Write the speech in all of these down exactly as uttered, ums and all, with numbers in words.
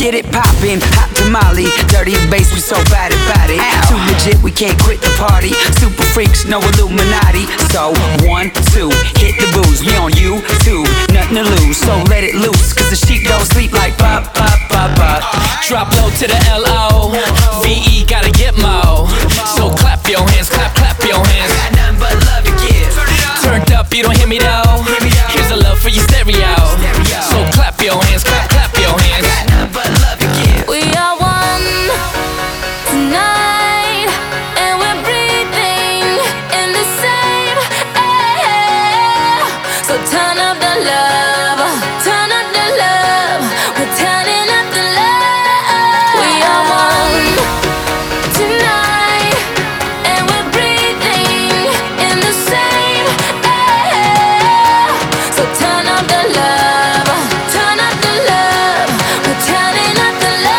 get it poppin', hot tamale, dirty bass, we so bad about it. Too legit, we can't quit the party. Super freaks, no Illuminati. So one, two, hit the booze. We on YouTube, nothing to lose. So let it loose, cause the sheep don't sleep like pop, pop, pop, pop. Drop low to the L O V E, gotta get mo. So clap your hands, clap, clap your hands. Got nothing but love to give. Turned up, you don't hear me though. Here's a love for your stereo. So clap your hands, clap, clap your hands. Got nothing but love to give. We are one tonight, and we're breathing in the same air. So turn up the love, turn up the love. We're turning up the love. We are one tonight, and we're breathing in the same air. So turn up the love, turn up the love. We're turning up the love.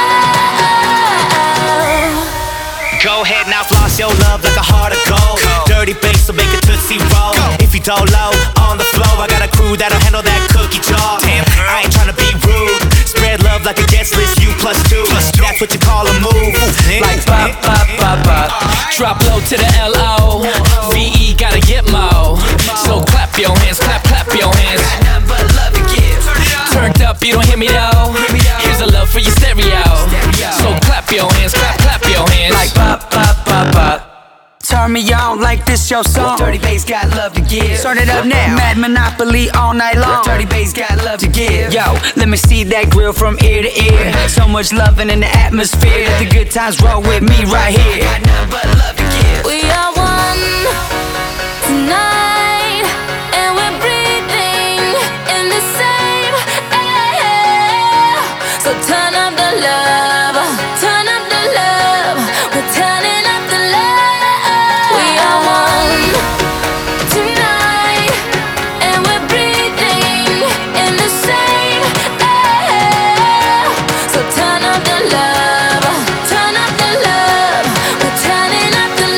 Go ahead now, floss your love like a heart of gold. Dirty bass, so make it tootsie roll. If you don't low, on the floor, I got a crew that'll handle that cookie jar. I ain't tryna be rude. Spread love like a guest list, you plus two. That's what you call a move. Like pop, pop, pop, pop. Drop low to the L O V E, gotta get mo. So clap your hands, clap, clap your hands. Got nothing but love to give. Turned up, you don't hear me though. Here's a love for your stereo. So clap your hands, clap, clap your hands. Like pop, pop, pop, pop. Turn me on like this your song. Dirty bass got love to give. Start it up now. Mad Monopoly all night long. Dirty bass got love to give. Yo, let me see that grill from ear to ear. So much loving in the atmosphere. The good times roll with me right here. Got nothing but love to give. We are one tonight, and we're breathing in the same air. So turn up the love, turn up the love. We're turning up the love. We are one tonight, and we're breathing in the same air. So turn up the love, turn up the love. We're turning up the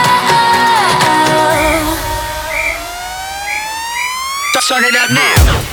love. Turn it up now.